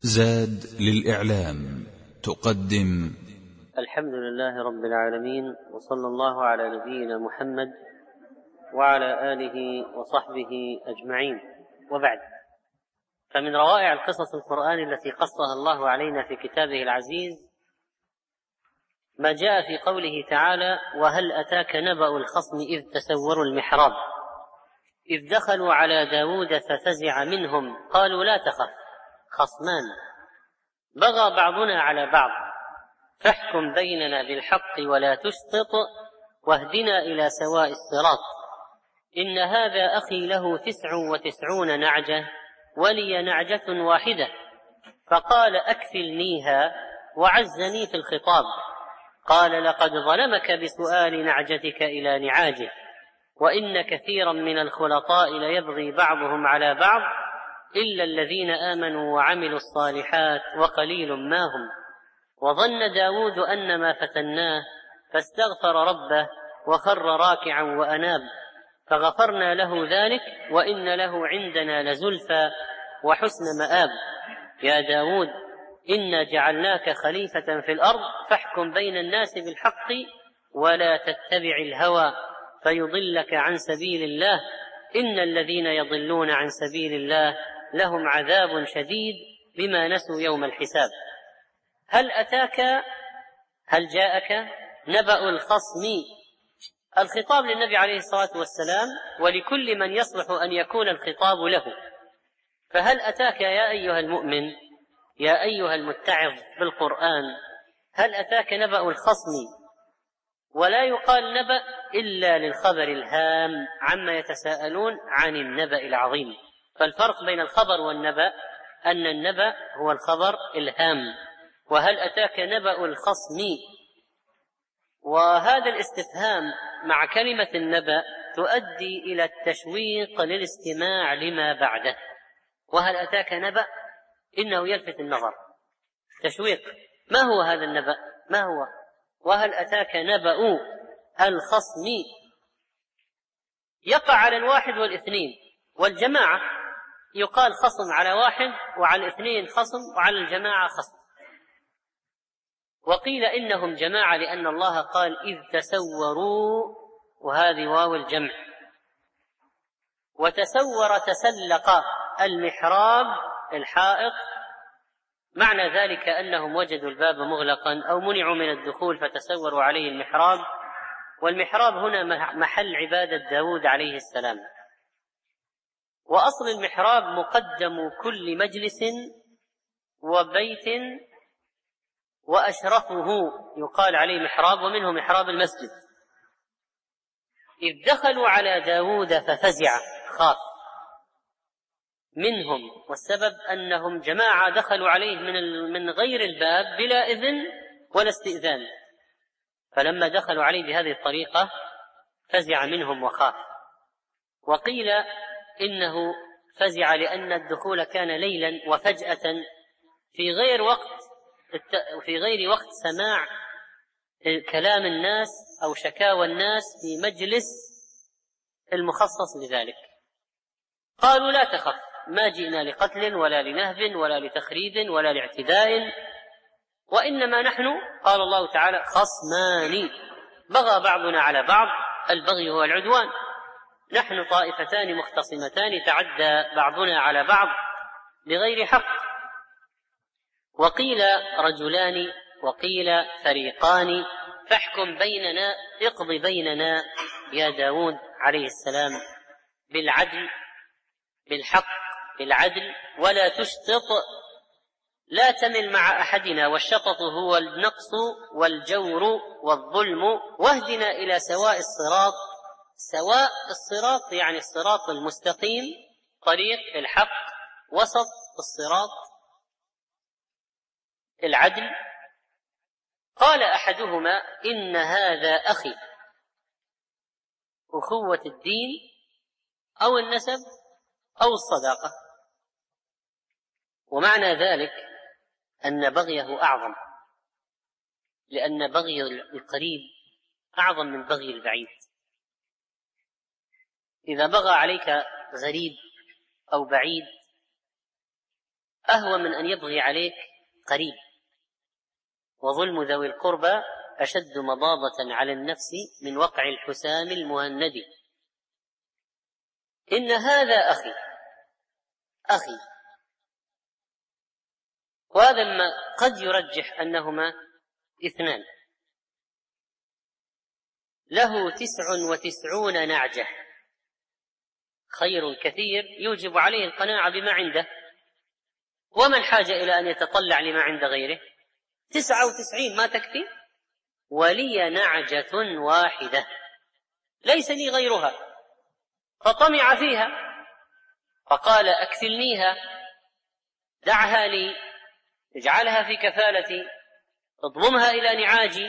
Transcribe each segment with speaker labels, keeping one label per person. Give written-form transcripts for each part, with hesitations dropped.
Speaker 1: زاد للإعلام تقدم.
Speaker 2: الحمد لله رب العالمين، وصلى الله على نبينا محمد وعلى آله وصحبه أجمعين، وبعد. فمن روائع القصص القرآن التي قصها الله علينا في كتابه العزيز ما جاء في قوله تعالى: وهل أتاك نبأ الخصم إذ تسوروا المحراب إذ دخلوا على داود ففزع منهم قالوا لا تخف خصمان بغى بعضنا على بعض فاحكم بيننا بالحق ولا تشطط واهدنا إلى سواء الصراط إن هذا أخي له 99 نعجة ولي نعجة واحدة فقال أكفلنيها وعزني في الخطاب قال لقد ظلمك بسؤال نعجتك إلى نعاجه وإن كثيرا من الخلطاء ليبغي بعضهم على بعض إلا الذين آمنوا وعملوا الصالحات وقليل ما هم وظن داود أن ما فتناه فاستغفر ربه وخر راكعا وأناب فغفرنا له ذلك وإن له عندنا لزلفى وحسن مآب يا داود إنا جعلناك خليفة في الأرض فاحكم بين الناس بالحق ولا تتبع الهوى فيضلك عن سبيل الله إن الذين يضلون عن سبيل الله لهم عذاب شديد بما نسوا يوم الحساب. هل جاءك نبأ الخصم؟ الخطاب للنبي عليه الصلاة والسلام ولكل من يصلح أن يكون الخطاب له. فهل أتاك يا أيها المؤمن يا أيها المتعظ بالقرآن، هل أتاك نبأ الخصم؟ ولا يقال نبأ إلا للخبر الهام عما يتساءلون عن النبأ العظيم. فالفرق بين الخبر والنبأ أن النبأ هو الخبر الهام، وهل أتاك نبأ الخصم؟ وهذا الاستفهام مع كلمة النبأ تؤدي إلى التشويق للاستماع لما بعده. وهل أتاك نبأ إنه يلفت النظر، تشويق. ما هو هذا النبأ؟ ما هو؟ وهل أتاك نبأ الخصم يقع على الواحد والاثنين، والجماعة يقال خصم على واحد وعلى الاثنين خصم وعلى الجماعة خصم. وقيل إنهم جماعة لأن الله قال إذ تسوروا، وهذه واو الجمع. وتسور تسلق المحراب الحائط، معنى ذلك أنهم وجدوا الباب مغلقا أو منعوا من الدخول فتسوروا عليه المحراب. والمحراب هنا محل عبادة داود عليه السلام. وأصل المحراب مقدم كل مجلس وبيت وأشرفه يقال عليه محراب، ومنه محراب المسجد. إذ دخلوا على داود ففزع، خاف منهم، والسبب أنهم جماعة دخلوا عليه من غير الباب بلا إذن ولا استئذان، فلما دخلوا عليه بهذه الطريقة فزع منهم وخاف. وقيل إنه فزع لأن الدخول كان ليلا وفجأة في غير وقت سماع كلام الناس أو شكاوى الناس في مجلس المخصص لذلك. قالوا لا تخف، ما جئنا لقتل ولا لنهب ولا لتخريب ولا لاعتداء، وإنما نحن، قال الله تعالى، خصمان بغى بعضنا على بعض. البغي هو العدوان. نحن طائفتان مختصمتان تعدى بعضنا على بعض بغير حق. وقيل رجلان وقيل فريقان فاحكم بيننا، اقض بيننا يا داود عليه السلام بالعدل، بالحق، بالعدل، ولا تشطط، لا تمل مع أحدنا، والشطط هو النقص والجور والظلم، واهدنا إلى سواء الصراط. سواء الصراط يعني الصراط المستقيم، طريق الحق، وسط الصراط العدل. قال أحدهما إن هذا أخي، أخوة الدين أو النسب أو الصداقة. ومعنى ذلك أن بغيه أعظم، لأن بغي القريب أعظم من بغي البعيد. إذا بغى عليك غريب أو بعيد أهوى من أن يبغي عليك قريب، وظلم ذوي القربى أشد مضاضة على النفس من وقع الحسام المهند. إن هذا أخي، وهذا ما قد يرجح أنهما اثنان، له 99 نعجة، خير كثير يوجب عليه القناعة بما عنده، وما الحاجة إلى أن يتطلع لما عند غيره؟ 99 ما تكفي؟ ولي نعجة واحدة ليس لي غيرها، فطمع فيها فقال أكفلنيها، دعها لي، اجعلها في كفالتي، اضممها إلى نعاجي.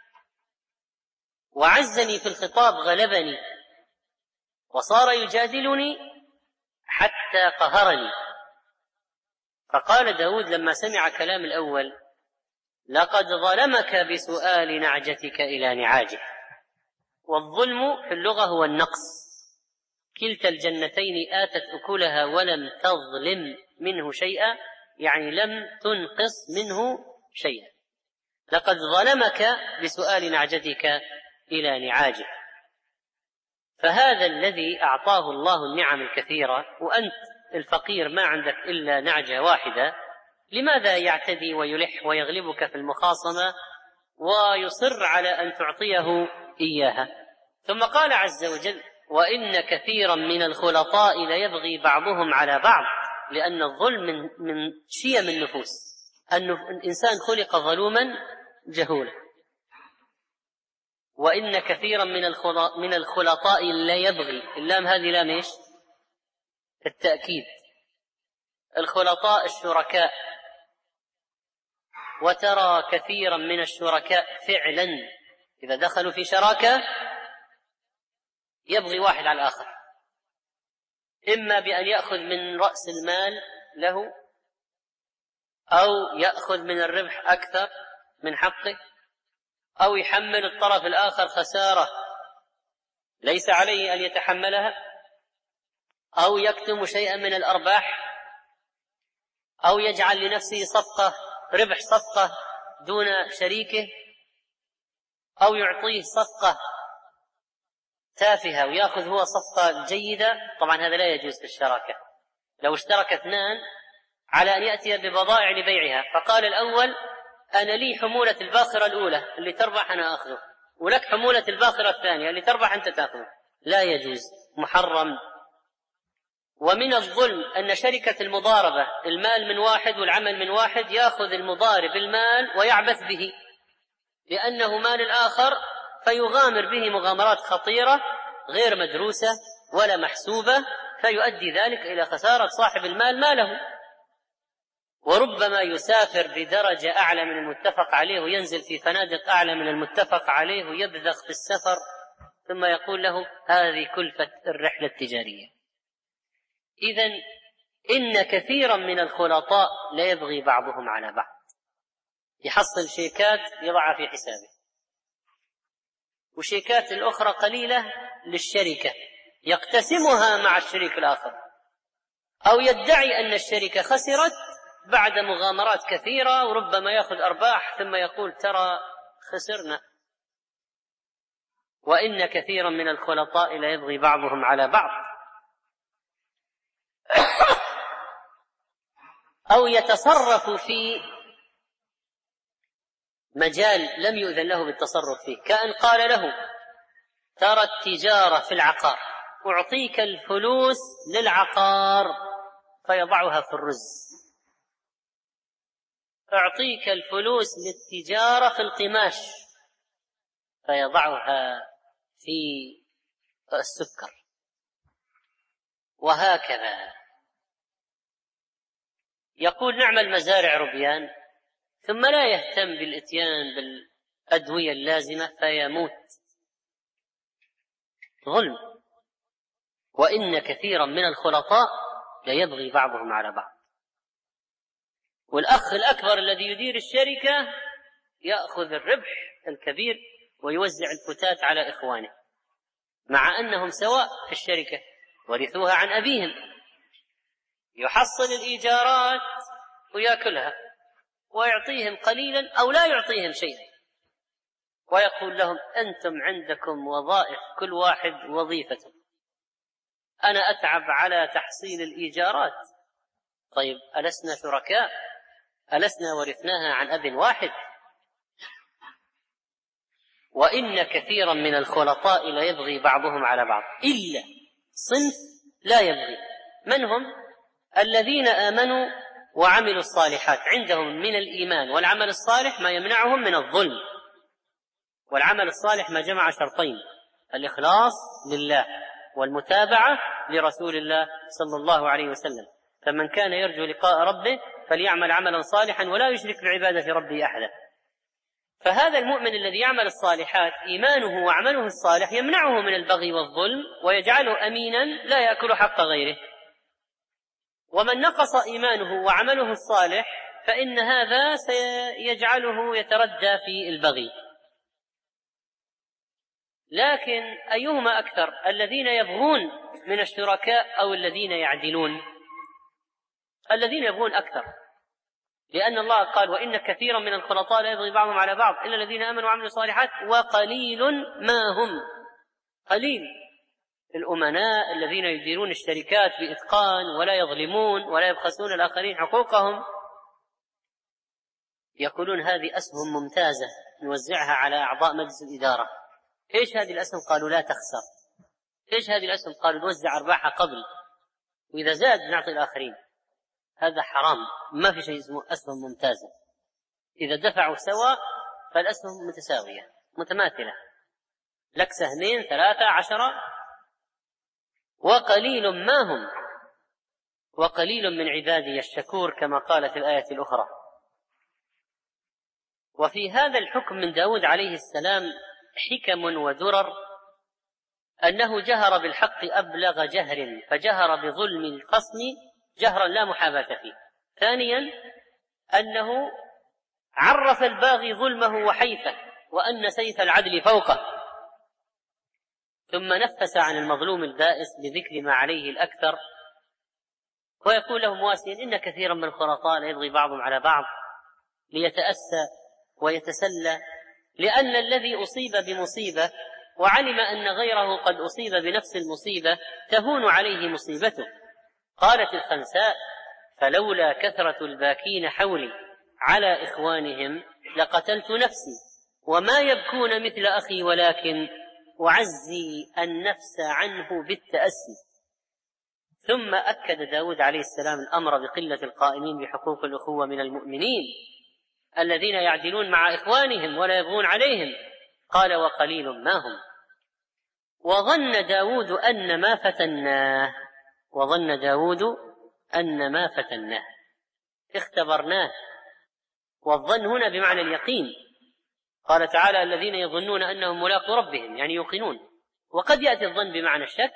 Speaker 2: وعزني في الخطاب، غلبني، وصار يجادلني حتى قهرني. فقال داود لما سمع كلام الأول: لقد ظلمك بسؤال نعجتك إلى نعاجه. والظلم في اللغة هو النقص، كلتا الجنتين آتت أكلها ولم تظلم منه شيئا، يعني لم تنقص منه شيئا. لقد ظلمك بسؤال نعجتك إلى نعاجه. فهذا الذي أعطاه الله النعم الكثيرة وأنت الفقير ما عندك إلا نعجة واحدة، لماذا يعتدي ويلح ويغلبك في المخاصمة ويصر على أن تعطيه إياها؟ ثم قال عز وجل: وإن كثيرا من الخلطاء ليبغي بعضهم على بعض، لأن الظلم من شيم النفوس، أن الإنسان خلق ظلوما جهولا. وإن كثيرا من الخلطاء ليبغي، اللام هذه لام إيش؟ التأكيد. الخلطاء الشركاء، وترى كثيرا من الشركاء فعلا إذا دخلوا في شراكة يبغي واحد على الآخر، إما بأن يأخذ من رأس المال له، أو يأخذ من الربح أكثر من حقه، أو يحمل الطرف الآخر خسارة ليس عليه أن يتحملها، أو يكتم شيئا من الأرباح، أو يجعل لنفسه صفقة ربح صفقة دون شريكه، أو يعطيه صفقة تافهة ويأخذ هو صفقة جيدة. طبعا هذا لا يجوز في الشراكة. لو اشترك اثنان على أن يأتي ببضائع لبيعها، فقال الأول: أنا لي حمولة الباخرة الأولى اللي تربح أنا أخذه، ولك حمولة الباخرة الثانية اللي تربح أنت تأخذه، لا يجوز، محرم. ومن الظلم أن شركة المضاربة، المال من واحد والعمل من واحد، يأخذ المضارب المال ويعبث به لأنه مال الآخر، فيغامر به مغامرات خطيرة غير مدروسة ولا محسوبة، فيؤدي ذلك إلى خسارة صاحب المال ماله. وربما يسافر بدرجة أعلى من المتفق عليه وينزل في فنادق أعلى من المتفق عليه ويبذخ في السفر، ثم يقول له: هذه كلفة الرحلة التجارية. إذن إن كثيرا من الخلطاء لا يبغي بعضهم على بعض، يحصل شيكات يضعها في حسابه، وشيكات الأخرى قليلة للشركة يقتسمها مع الشريك الآخر، أو يدعي أن الشركة خسرت بعد مغامرات كثيرة وربما يأخذ أرباح ثم يقول: ترى خسرنا. وإن كثيرا من الخلطاء لا يبغي بعضهم على بعض، أو يتصرف في مجال لم يؤذن له بالتصرف فيه، كأن قال له: ترى التجارة في العقار، أعطيك الفلوس للعقار، فيضعها في الرز. أعطيك الفلوس للتجارة في القماش، فيضعها في السكر، وهكذا. يقول: نعم المزارع ربيان، ثم لا يهتم بالإتيان بالأدوية اللازمة فيموت. ظلم. وإن كثيرا من الخلطاء لا يبغي بعضهم على بعض. والأخ الأكبر الذي يدير الشركة يأخذ الربح الكبير ويوزع الفتات على إخوانه، مع أنهم سواء في الشركة ورثوها عن أبيهم. يحصل الإيجارات ويأكلها، ويعطيهم قليلا أو لا يعطيهم شيئا، ويقول لهم أنتم عندكم وظائف، كل واحد وظيفته، أنا أتعب على تحصيل الإيجارات. طيب ألسنا شركاء؟ ألسنا ورثناها عن أب واحد؟ وإن كثيرا من الخلطاء ليبغي بعضهم على بعض إلا صنف لا يبغي. من هم؟ الذين آمنوا وعملوا الصالحات، عندهم من الإيمان والعمل الصالح ما يمنعهم من الظلم. والعمل الصالح ما جمع شرطين: الإخلاص لله والمتابعة لرسول الله صلى الله عليه وسلم. فمن كان يرجو لقاء ربه فليعمل عملا صالحا ولا يشرك بعبادة ربه أحدا. فهذا المؤمن الذي يعمل الصالحات إيمانه وعمله الصالح يمنعه من البغي والظلم ويجعله أمينا لا يأكل حق غيره. ومن نقص إيمانه وعمله الصالح فإن هذا سيجعله يتردى في البغي. لكن أيهما أكثر، الذين يبغون من الشركاء أو الذين يعدلون؟ الذين يبغون أكثر، لأن الله قال وإن كثيرا من الخلطاء لا يبغي بعضهم على بعض إلا الذين آمنوا وعملوا الصالحات وقليل ما هم. قليل الأمناء الذين يديرون الشركات بإتقان ولا يظلمون ولا يبخسون الآخرين حقوقهم، يقولون هذه أسهم ممتازة نوزعها على أعضاء مجلس الإدارة. إيش هذه الأسهم؟ قالوا لا تخسر. إيش هذه الأسهم؟ قالوا نوزع أرباحها قبل، وإذا زاد نعطي الآخرين. هذا حرام، ما في شيء اسمه أسهم ممتازة. إذا دفعوا سوا فالأسهم متساوية متماثلة، لك سهمين 3 10. وقليل ما هم، وقليل من عبادي الشكور كما قال في الآية الأخرى. وفي هذا الحكم من داود عليه السلام حكم ودرر، أنه جهر بالحق أبلغ جهر، فجهر بظلم الخصم جهرا لا محاباة فيه. ثانيا أنه عرف الباغي ظلمه وحيفه وأن سيف العدل فوقه، ثم نفس عن المظلوم البائس بذكر ما عليه الأكثر، ويقول له مواسيا إن كثيرا من الخلطاء لا يبغي بعضهم على بعض ليتأسى ويتسلى، لأن الذي أصيب بمصيبة وعلم أن غيره قد أصيب بنفس المصيبة تهون عليه مصيبته. قالت الخنساء فلولا كثرة الباكين حولي على إخوانهم لقتلت نفسي وما يبكون مثل أخي ولكن أعزي النفس عنه بالتأسي. ثم أكد داود عليه السلام الأمر بقلة القائمين بحقوق الأخوة من المؤمنين الذين يعدلون مع إخوانهم ولا يبغون عليهم. قال وقليل ما هم. وظن داود أن ما فتناه، وظن داود أن ما فتناه اختبرناه. والظن هنا بمعنى اليقين. قال تعالى الذين يظنون أنهم ملاقو ربهم، يعني يوقنون. وقد يأتي الظن بمعنى الشك،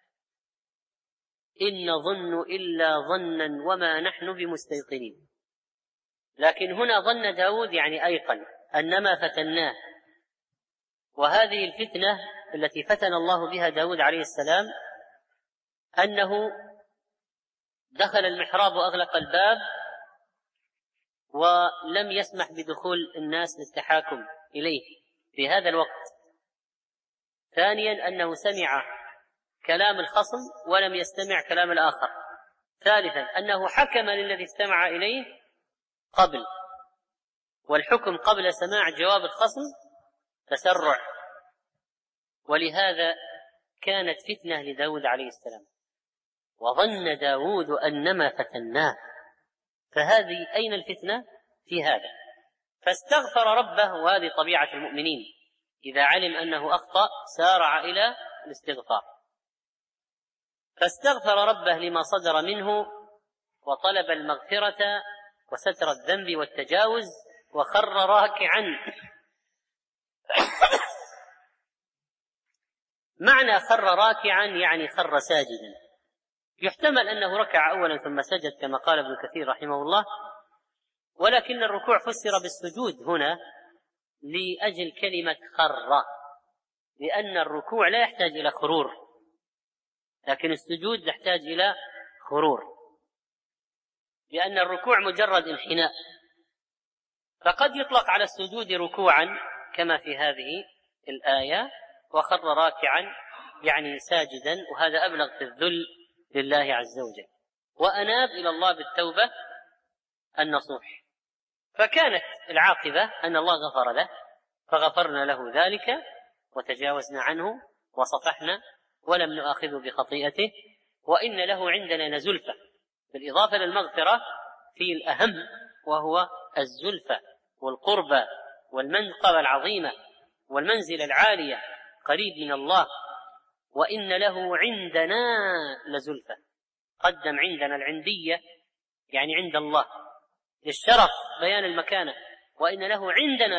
Speaker 2: إن نظن إلا ظنا وما نحن بمستيقنين. لكن هنا ظن داود يعني أيقن أن ما فتناه. وهذه الفتنة التي فتن الله بها داود عليه السلام أنه دخل المحراب وأغلق الباب ولم يسمح بدخول الناس للتحاكم إليه في هذا الوقت. ثانيا أنه سمع كلام الخصم ولم يستمع كلام الآخر. ثالثا أنه حكم للذي استمع إليه قبل، والحكم قبل سماع جواب الخصم تسرع، ولهذا كانت فتنة لداود عليه السلام. وظن داود أنما فتناه، فهذه أين الفتنة؟ في هذا. فاستغفر ربه، وهذه طبيعة المؤمنين، إذا علم أنه أخطأ سارع إلى الاستغفار. فاستغفر ربه لما صدر منه وطلب المغفرة وستر الذنب والتجاوز وخر راكعا. معنى خر راكعا يعني خر ساجدا. يحتمل أنه ركع أولا ثم سجد كما قال ابن كثير رحمه الله، ولكن الركوع فسر بالسجود هنا لأجل كلمة خر، لأن الركوع لا يحتاج إلى خرور، لكن السجود يحتاج إلى خرور. لأن الركوع مجرد انحناء، فقد يطلق على السجود ركوعا كما في هذه الآية، وخر راكعا يعني ساجدا، وهذا أبلغ في الذل لله عز وجل، وأناب إلى الله بالتوبة النصوح. فكانت العاقبة أن الله غفر له، فغفرنا له ذلك وتجاوزنا عنه وصفحنا ولم نؤاخذه بخطيئته، وإن له عندنا لزلفى، بالإضافة للمغفرة في الأهم وهو الزلفى والقربى والمنقبة العظيمة والمنزلة العالية قريب من الله. وإن له عندنا لزلفى، قدم عندنا العندية يعني عند الله للشرف بيان المكانة، وإن له عندنا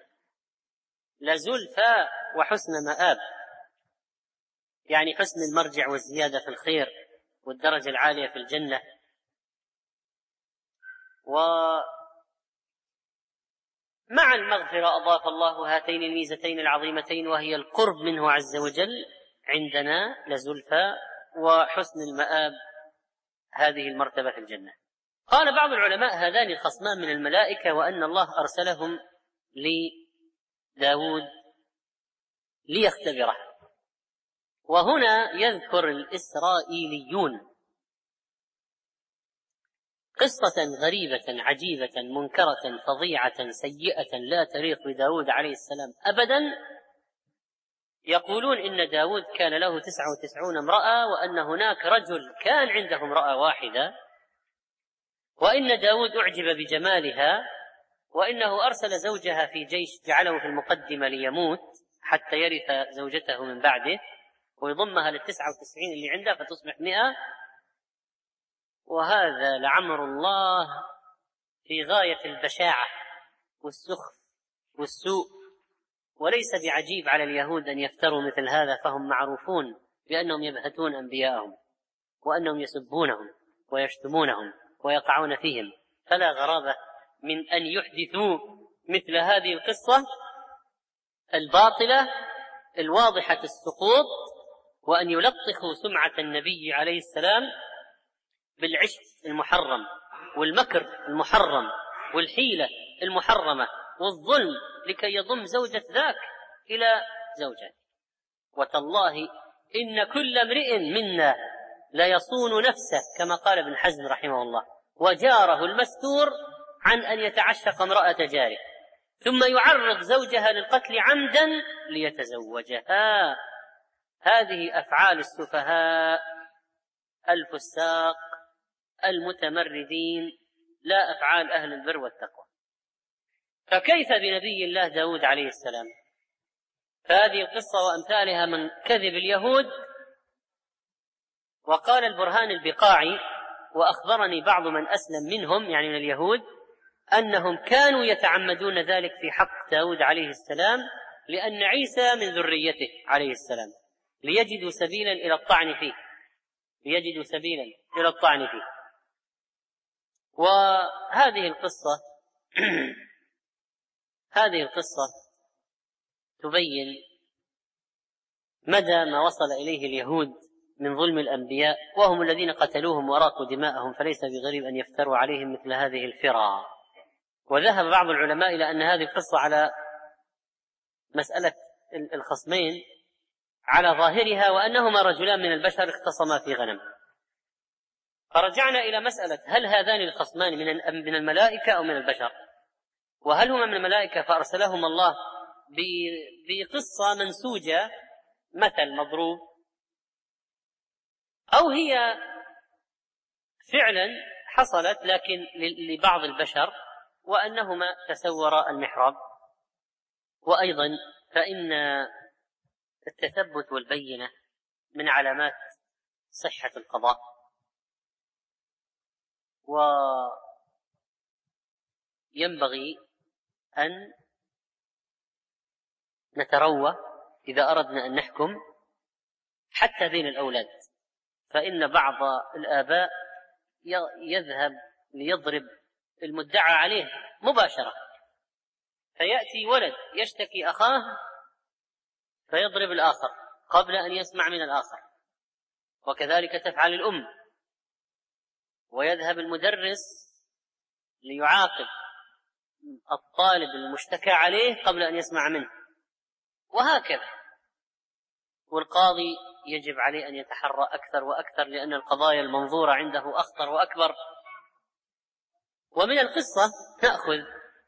Speaker 2: لزلفى وحسن مآب، يعني حسن المرجع والزيادة في الخير والدرجة العالية في الجنة. ومع المغفرة أضاف الله هاتين الميزتين العظيمتين، وهي القرب منه عز وجل، عندنا لزلفى وحسن المآب، هذه المرتبة في الجنة. قال بعض العلماء هذان الخصمان من الملائكة، وأن الله أرسلهم لداود ليختبره. وهنا يذكر الإسرائيليون قصة غريبة عجيبة منكرة فظيعة سيئة لا تليق بداود عليه السلام أبدا. يقولون إن داود كان له 99 امرأة، وأن هناك رجل كان عنده امرأة واحدة، وإن داود أعجب بجمالها، وإنه أرسل زوجها في جيش جعله في المقدمة ليموت حتى يرث زوجته من بعده ويضمها لل99 اللي عنده فتصبح 100. وهذا لعمر الله في غاية البشاعة والسخف والسوء، وليس بعجيب على اليهود أن يفتروا مثل هذا، فهم معروفون بأنهم يبهتون أنبياءهم وأنهم يسبونهم ويشتمونهم ويقعون فيهم، فلا غرابة من أن يحدثوا مثل هذه القصة الباطلة الواضحة السقوط، وأن يلطخوا سمعة النبي عليه السلام بالعشق المحرم والمكر المحرم والحيلة المحرمة والظلم لكي يضم زوجة ذاك إلى زوجته. وتالله إن كل امرئ منا لا يصون نفسه كما قال ابن حزم رحمه الله، وجاره المستور عن أن يتعشق امرأة جاره ثم يعرض زوجها للقتل عمدا ليتزوجها. هذه أفعال السفهاء الفساق المتمردين، لا أفعال أهل البر والتقوى. فكيف بنبي الله داود عليه السلام؟ فهذه القصة وأمثالها من كذب اليهود. وقال البرهان البقاعي: وأخبرني بعض من أسلم منهم يعني من اليهود أنهم كانوا يتعمدون ذلك في حق داود عليه السلام، لأن عيسى من ذريته عليه السلام، ليجدوا سبيلا إلى الطعن فيه. وهذه القصة هذه القصة تبين مدى ما وصل إليه اليهود من ظلم الأنبياء، وهم الذين قتلوهم وراقوا دماءهم، فليس بغريب أن يفتروا عليهم مثل هذه الفرى. وذهب بعض العلماء إلى أن هذه القصة على مسألة الخصمين على ظاهرها، وأنهما رجلان من البشر اختصما في غنم. فرجعنا إلى مسألة هل هذان الخصمان من الملائكة أو من البشر؟ وهل هما من الملائكة فأرسلهم الله بقصة منسوجة مثل مضروب، أو هي فعلا حصلت لكن لبعض البشر وأنهما تسورا المحراب؟ وأيضا فإن التثبت والبينة من علامات صحة القضاء، وينبغي أن نتروى إذا أردنا أن نحكم حتى بين الأولاد. فإن بعض الآباء يذهب ليضرب المدعى عليه مباشرة، فيأتي ولد يشتكي أخاه فيضرب الآخر قبل أن يسمع من الآخر، وكذلك تفعل الأم. ويذهب المدرس ليعاقب الطالب المشتكى عليه قبل أن يسمع منه، وهكذا. والقاضي يجب عليه أن يتحرى أكثر وأكثر، لأن القضايا المنظورة عنده أخطر وأكبر. ومن القصة نأخذ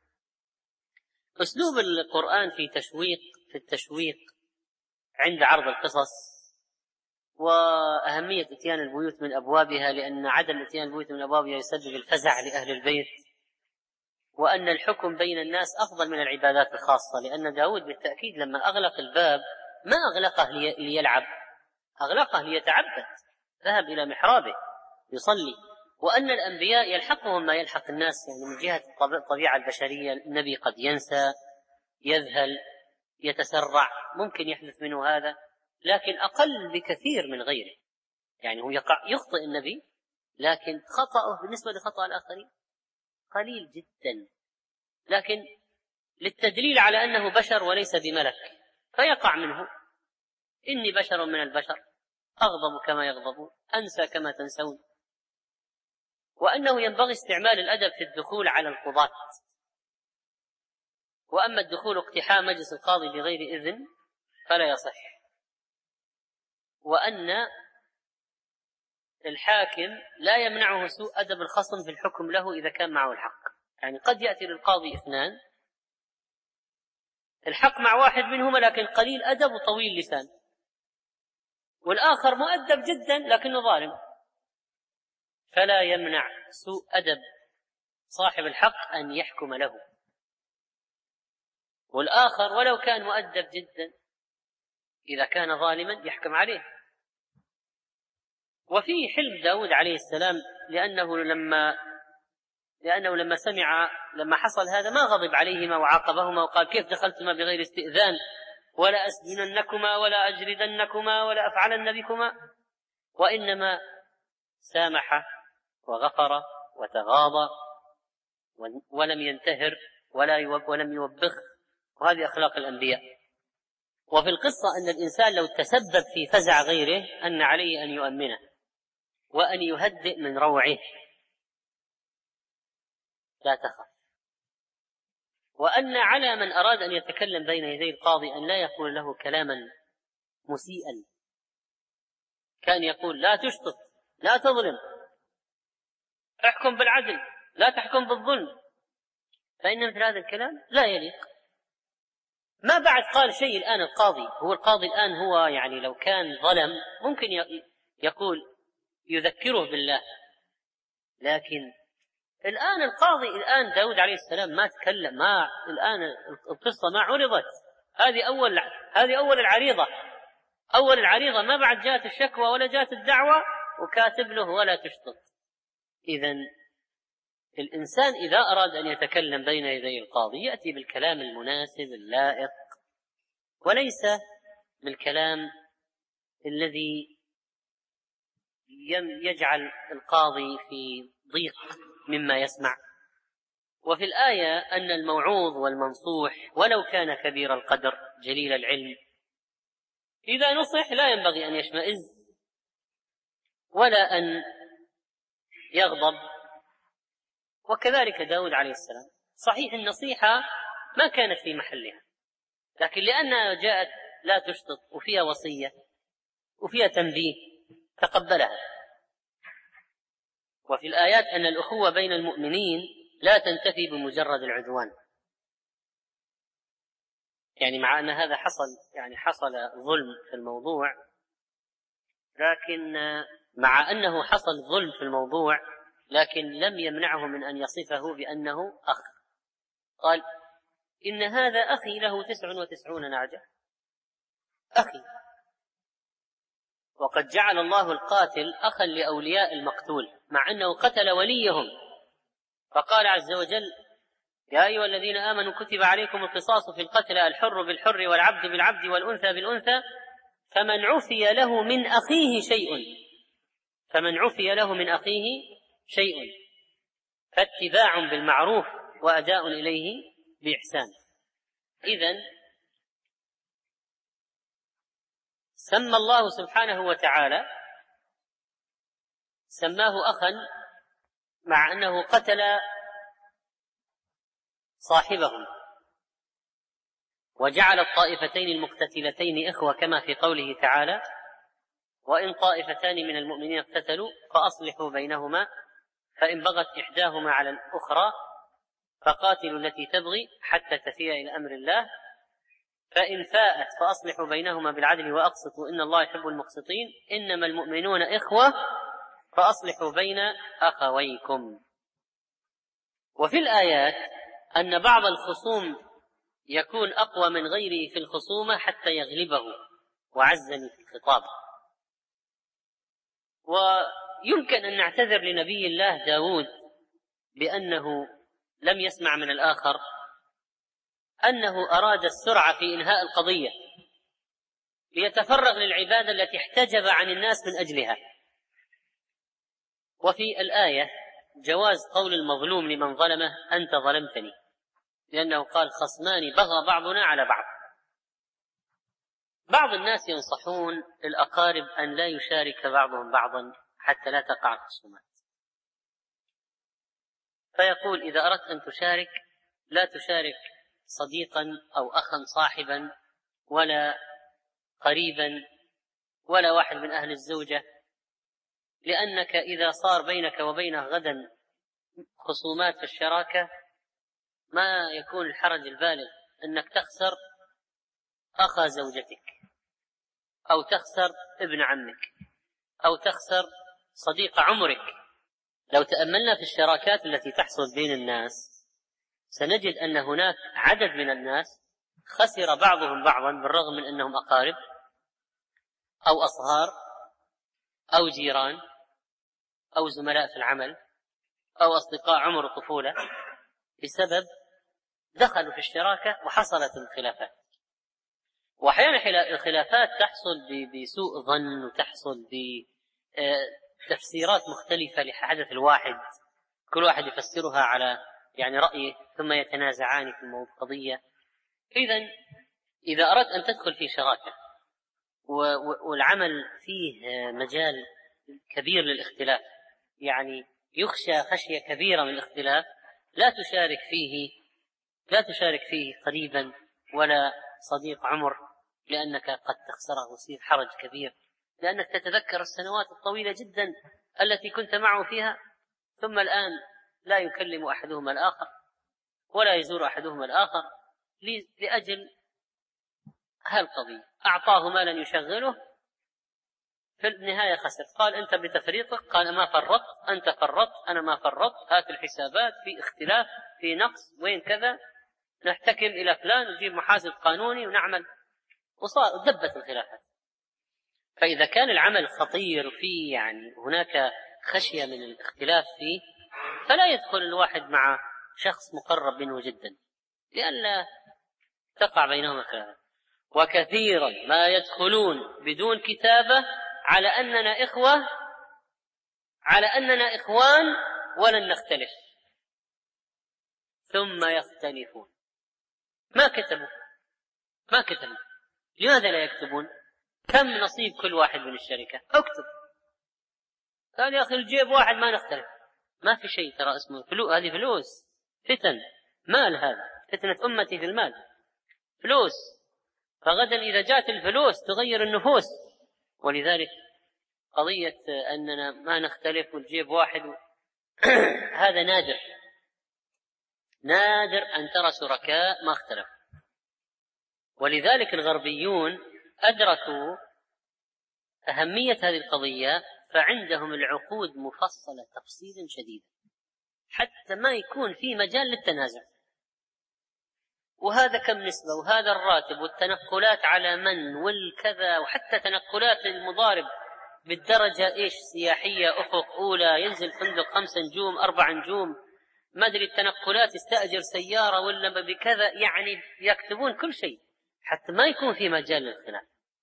Speaker 2: أسلوب القرآن في التشويق عند عرض القصص، وأهمية إتيان البيوت من أبوابها، لأن عدم إتيان البيوت من أبوابها يسبب الفزع لأهل البيت، وأن الحكم بين الناس أفضل من العبادات الخاصة، لأن داود بالتأكيد لما أغلق الباب ما أغلقه ليلعب، أغلقه ليتعبد، ذهب إلى محرابه يصلي. وأن الأنبياء يلحقهم ما يلحق الناس، يعني من جهة الطبيعة البشرية، النبي قد ينسى، يذهل، يتسرع، ممكن يحدث منه هذا، لكن أقل بكثير من غيره. يعني هو يخطئ النبي، لكن خطأه بالنسبة لخطأ الآخرين قليل جدا، لكن للتدليل على أنه بشر وليس بملك، فيقع منه. إني بشر من البشر، أغضب كما يغضبون، أنسى كما تنسون. وأنه ينبغي استعمال الأدب في الدخول على القضاة، وأما الدخول اقتحام مجلس القاضي بغير إذن فلا يصح. وأن الحاكم لا يمنعه سوء أدب الخصم في الحكم له إذا كان معه الحق. يعني قد يأتي للقاضي اثنان الحق مع واحد منهما لكن قليل أدب وطويل لسان، والآخر مؤدب جدا لكنه ظالم، فلا يمنع سوء أدب صاحب الحق أن يحكم له، والآخر ولو كان مؤدب جدا إذا كان ظالما يحكم عليه. وفيه حلم داود عليه السلام، لأنه لما حصل هذا ما غضب عليهما وعاقبهما وقال كيف دخلتما بغير استئذان، ولا أسجننكما ولا أجردنكما ولا أفعلن بكما، وإنما سامح وغفر وتغاضى ولم ينتهر ولم يوبخ، وهذه أخلاق الأنبياء. وفي القصة أن الإنسان لو تسبب في فزع غيره أن عليه أن يؤمنه وأن يهدئ من روعه، لا تخف. وأن على من أراد أن يتكلم بين يدي القاضي أن لا يقول له كلاما مسيئا، كان يقول لا تشطط، لا تظلم، احكم بالعدل، لا تحكم بالظلم، فإن مثل هذا الكلام لا يليق. ما بعد قال شيء الآن القاضي الآن هو يعني لو كان ظلم ممكن يقول يذكره بالله، لكن الآن القاضي داود عليه السلام ما تكلم، الآن القصة ما عرضت، هذه أول العريضة، ما بعد جاءت الشكوى ولا جاءت الدعوة، وكاتب له ولا تشطط. إذن الإنسان إذا أراد أن يتكلم بين يدي القاضي يأتي بالكلام المناسب اللائق، وليس بالكلام الذي يجعل القاضي في ضيق مما يسمع. وفي الآية أن الموعوظ والمنصوح ولو كان كبير القدر جليل العلم إذا نصح لا ينبغي أن يشمئز ولا أن يغضب. وكذلك داود عليه السلام، صحيح النصيحة ما كانت في محلها، لكن لأنها جاءت لا تشطط وفيها وصية وفيها تنبيه تقبلها. وفي الآيات أن الأخوة بين المؤمنين لا تنتفي بمجرد العدوان، يعني مع أن هذا حصل ظلم في الموضوع، لكن مع أنه حصل ظلم في الموضوع لكن لم يمنعه من أن يصفه بأنه أخ. قال إن هذا أخي له 99 نعجة، أخي. وقد جعل الله القاتل أخا لأولياء المقتول مع أنه قتل وليهم، فقال عز وجل يا أيها الذين آمنوا كتب عليكم القصاص في القتلى الحر بالحر والعبد بالعبد والأنثى بالأنثى فمن عفي له من أخيه شيء فاتباع بالمعروف وأداء إليه بإحسان. إذن سمى الله سبحانه وتعالى سماه أخا مع أنه قتل صاحبهم وجعل الطائفتين المقتتلتين إخوة كما في قوله تعالى: وإن طائفتان من المؤمنين اقتتلوا فأصلحوا بينهما فإن بغت إحداهما على الأخرى فقاتلوا التي تبغي حتى تفيء إلى أمر الله فإن فاءت فأصلحوا بينهما بالعدل وأقسطوا إن الله يحب المقسطين إنما المؤمنون إخوة فأصلحوا بين أخويكم. وفي الآيات أن بعض الخصوم يكون أقوى من غيره في الخصومة حتى يغلبه وعزني في الخطاب. ويمكن أن نعتذر لنبي الله داود بأنه لم يسمع من الآخر أنه أراد السرعة في إنهاء القضية ليتفرغ للعبادة التي احتجب عن الناس من أجلها. وفي الآية جواز قول المظلوم لمن ظلمه: أنت ظلمتني، لأنه قال: خصمان بغى بعضنا على بعض. بعض الناس ينصحون الأقارب أن لا يشارك بعضهم بعضا حتى لا تقع الخصومات، فيقول: إذا أردت أن تشارك لا تشارك صديقا أو أخا صاحبا ولا قريبا ولا واحد من أهل الزوجة، لأنك إذا صار بينك وبينه غدا خصومات في الشراكة ما يكون الحرج البالغ أنك تخسر أخا زوجتك أو تخسر ابن عمك أو تخسر صديق عمرك. لو تأملنا في الشراكات التي تحصل بين الناس سنجد أن هناك عدد من الناس خسر بعضهم بعضا بالرغم من أنهم أقارب أو أصهار أو جيران أو زملاء في العمل أو أصدقاء عمر الطفولة، بسبب دخلوا في الشراكة وحصلت الخلافات. وأحيانا الخلافات تحصل بسوء ظن وتحصل بتفسيرات مختلفة لحدث الواحد، كل واحد يفسرها على رأيه ثم يتنازعان في القضية. إذا أردت أن تدخل في شراكة والعمل فيه مجال كبير للاختلاف، يخشى خشية كبيرة من الاختلاف، لا تشارك فيه قريبا ولا صديق عمر، لأنك قد تخسره ويصير حرج كبير، لأنك تتذكر السنوات الطويلة جدا التي كنت معه فيها، ثم الآن لا يكلم أحدهما الآخر ولا يزور أحدهما الآخر لأجل هالقضية. أعطاه مالا يشغله، في النهاية خسر. قال: أنت بتفريطك، قال: ما فرطت، أنت فرطت، أنا ما فرطت، هات الحسابات، في اختلاف، في نقص، وين كذا، نحتكم إلى فلان ونجيب محاسب قانوني ونعمل، وصار دبت الخلافات. فإذا كان العمل خطير فيه هناك خشية من الاختلاف فيه، فلا يدخل الواحد مع شخص مقرب منه جدا لئلا تقع بينهما خلافات. وكثيرا ما يدخلون بدون كتابة على أننا إخوة، على أننا إخوان ولن نختلف، ثم يختلفون. ما كتبوا. لماذا لا يكتبون؟ كم نصيب كل واحد من الشركة؟ اكتب. قال: يا أخي الجيب واحد ما نختلف. ما في شيء ترى اسمه هذه فلوس، فتن مال، هذا فتنة أمتي في المال، فلوس. فغدا إذا جاءت الفلوس تغير النفوس. ولذلك قضية أننا ما نختلف والجيب واحد هذا نادر أن ترى شركاء ما اختلفوا. ولذلك الغربيون أدركوا أهمية هذه القضية، فعندهم العقود مفصلة تفصيلا شديدا حتى ما يكون في مجال للتنازع، وهذا كم نسبة، وهذا الراتب، والتنقلات على من والكذا، وحتى تنقلات المضارب بالدرجة سياحية، أفق أولى، ينزل فندق 5 نجوم 4 نجوم، ما أدري التنقلات يستأجر سيارة ولا بكذا، يكتبون كل شيء حتى ما يكون في مجال للخلاف.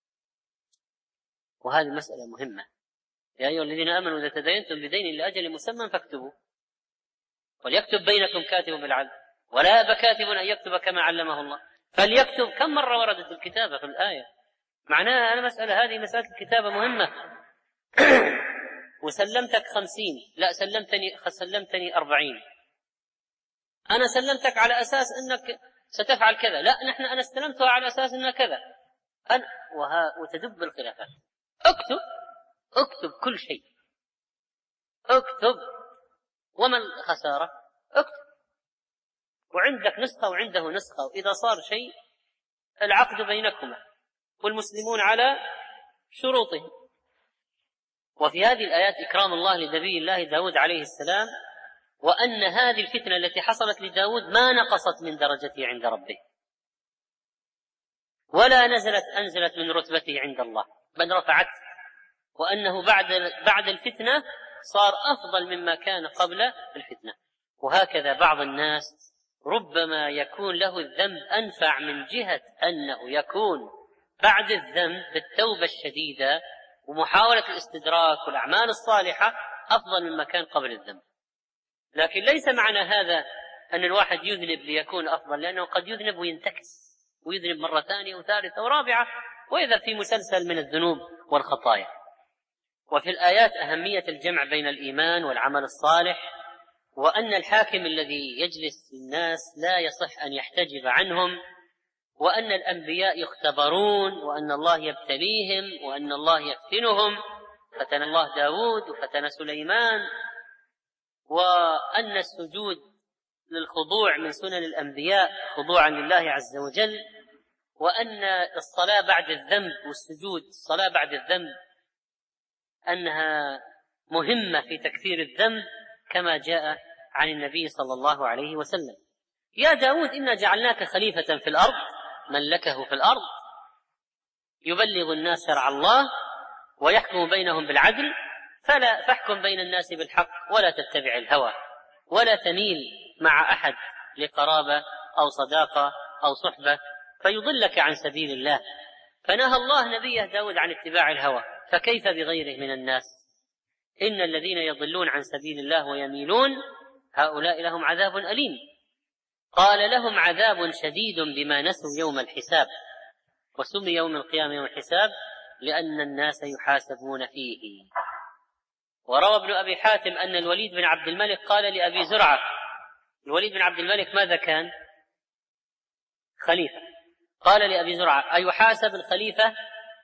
Speaker 2: وهذه مسألة مهمة. يا أيها الذين آمنوا إذا تداينتم بدين لأجل مسمى فاكتبوا، وليكتب بينكم كاتب بالعدل ولا يأبى كاتب أن يكتب كما علمه الله. فليكتب. كم مرة وردت الكتابة في الآية؟ معناها هذه مسألة الكتابة مهمة. وسلمتك 50، لا سلمتني 40. أنا سلمتك على أساس أنك ستفعل كذا، لا أنا استلمتها على أساس أنها كذا. وتدب الخلافات. اكتب كل شيء، اكتب، وما الخسارة؟ اكتب، وعندك نسخة وعنده نسخة، وإذا صار شيء العقد بينكما والمسلمون على شروطهم. وفي هذه الآيات إكرام الله لنبي الله داود عليه السلام، وأن هذه الفتنة التي حصلت لداود ما نقصت من درجته عند ربه، ولا أنزلت من رتبته عند الله، بل رفعت، وأنه بعد الفتنة صار أفضل مما كان قبل الفتنة. وهكذا بعض الناس ربما يكون له الذنب أنفع من جهة أنه يكون بعد الذنب بالتوبة الشديدة ومحاولة الاستدراك والأعمال الصالحة أفضل مما كان قبل الذنب. لكن ليس معنى هذا أن الواحد يذنب ليكون أفضل، لأنه قد يذنب وينتكس ويذنب مرة ثانية وثالثة ورابعة وإذا في مسلسل من الذنوب والخطايا. وفي الآيات أهمية الجمع بين الإيمان والعمل الصالح، وأن الحاكم الذي يجلس الناس لا يصح أن يحتجب عنهم، وأن الأنبياء يختبرون، وأن الله يبتليهم، وأن الله يفتنهم، فتن الله داود وفتن سليمان، وأن السجود للخضوع من سنن الأنبياء خضوعا لله عز وجل، وأن الصلاة بعد الذنب والسجود الصلاة بعد الذنب أنها مهمة في تكفير الذنب كما جاء عن النبي صلى الله عليه وسلم. يا داود إنا جعلناك خليفة في الأرض، ملكه في الأرض، يبلغ الناس شرع الله ويحكم بينهم بالعدل، فاحكم بين الناس بالحق ولا تتبع الهوى، ولا تميل مع أحد لقرابة أو صداقة أو صحبة فيضلك عن سبيل الله. فنهى الله نبيه داود عن اتباع الهوى، فكيف بغيره من الناس؟ إن الذين يضلون عن سبيل الله ويميلون هؤلاء لهم عذاب أليم. قال لهم عذاب شديد بما نسوا يوم الحساب، وسمي يوم القيامة يوم الحساب لأن الناس يحاسبون فيه. وروى ابن أبي حاتم أن الوليد بن عبد الملك قال لأبي زرعة، الوليد بن عبد الملك ماذا كان؟ خليفة. قال لأبي زرعة: أيحاسب الخليفة؟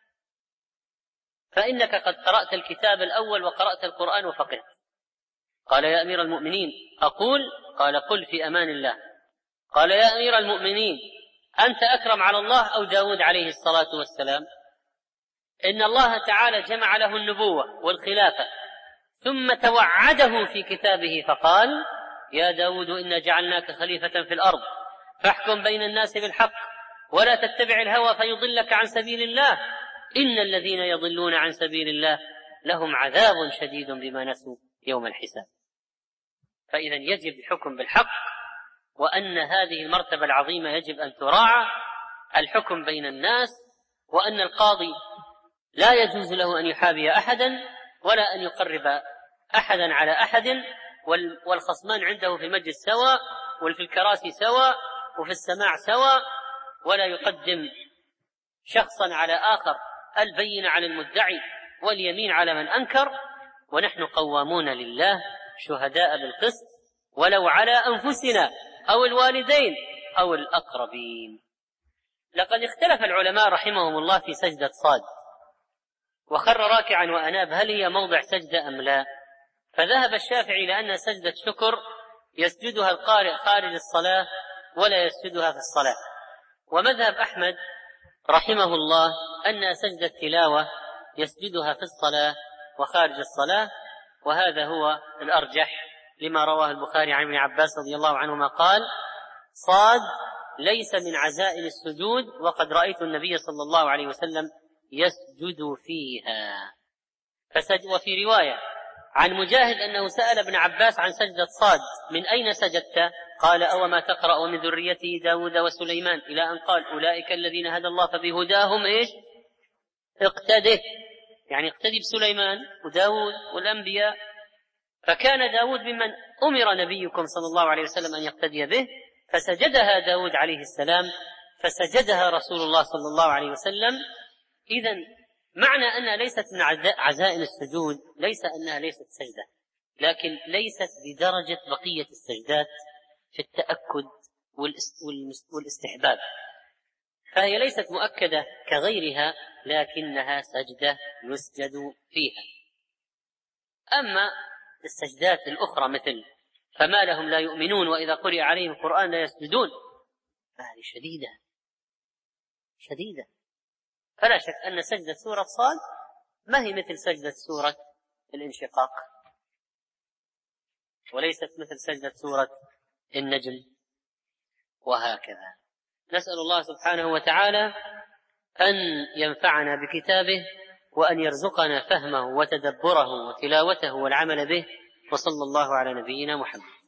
Speaker 2: فإنك قد قرأت الكتاب الأول وقرأت القرآن وفقهت. قال: يا أمير المؤمنين أقول؟ قال: قل في أمان الله. قال: يا أمير المؤمنين أنت أكرم على الله أو داود عليه الصلاة والسلام؟ إن الله تعالى جمع له النبوة والخلافة ثم توعده في كتابه فقال: يا داود إنا جعلناك خليفة في الأرض فاحكم بين الناس بالحق ولا تتبع الهوى فيضلك عن سبيل الله، إن الذين يضلون عن سبيل الله لهم عذاب شديد بما نسوا يوم الحساب. فإذا يجب الحكم بالحق، وأن هذه المرتبة العظيمة يجب أن تراعى، الحكم بين الناس، وأن القاضي لا يجوز له أن يحابي أحدا ولا أن يقرب أحدا على أحد، والخصمان عنده في المجلس سواء وفي الكراسي سواء وفي السماع سواء، ولا يقدم شخصا على آخر البينة على المدعي واليمين على من أنكر. ونحن قوامون لله شهداء بالقسط ولو على أنفسنا أو الوالدين أو الأقربين. لقد اختلف العلماء رحمهم الله في سجدة صاد، وخر راكعا وأناب هل هي موضع سجدة أم لا؟ فذهب الشافعي لأن سجدة شكر يسجدها القارئ خارج الصلاة ولا يسجدها في الصلاة، ومذهب أحمد رحمه الله أن سجدة تلاوة يسجدها في الصلاة وخارج الصلاة، وهذا هو الأرجح لما رواه البخاري عن ابن عباس رضي الله عنهما قال: صاد ليس من عزائم السجود وقد رأيت النبي صلى الله عليه وسلم يسجد فيها. وفي رواية عن مجاهد أنه سأل ابن عباس عن سجدة صاد: من أين سجدت؟ قال: أو ما تقرأ من ذريته داود وسليمان، إلى أن قال: أولئك الذين هدى الله فبهداهم اقتده، يعني اقتدي بسليمان وداود والأنبياء. فكان داود ممن أمر نبيكم صلى الله عليه وسلم أن يقتدي به، فسجدها داود عليه السلام، فسجدها رسول الله صلى الله عليه وسلم. إذن معنى أنها ليست من عزائم السجود ليس أنها ليست سجدة، لكن ليست بدرجة بقية السجدات في التأكد والاستحباب، فهي ليست مؤكدة كغيرها، لكنها سجدة يسجد فيها. أما السجدات الأخرى مثل فما لهم لا يؤمنون وإذا قرئ عليهم القرآن لا يسجدون، فهذه شديدة. فلا شك أن سجدة سورة صاد ما هي مثل سجدة سورة الانشقاق، وليست مثل سجدة سورة النجم، وهكذا. نسأل الله سبحانه وتعالى أن ينفعنا بكتابه، وأن يرزقنا فهمه وتدبره وتلاوته والعمل به، وصلى الله على نبينا محمد.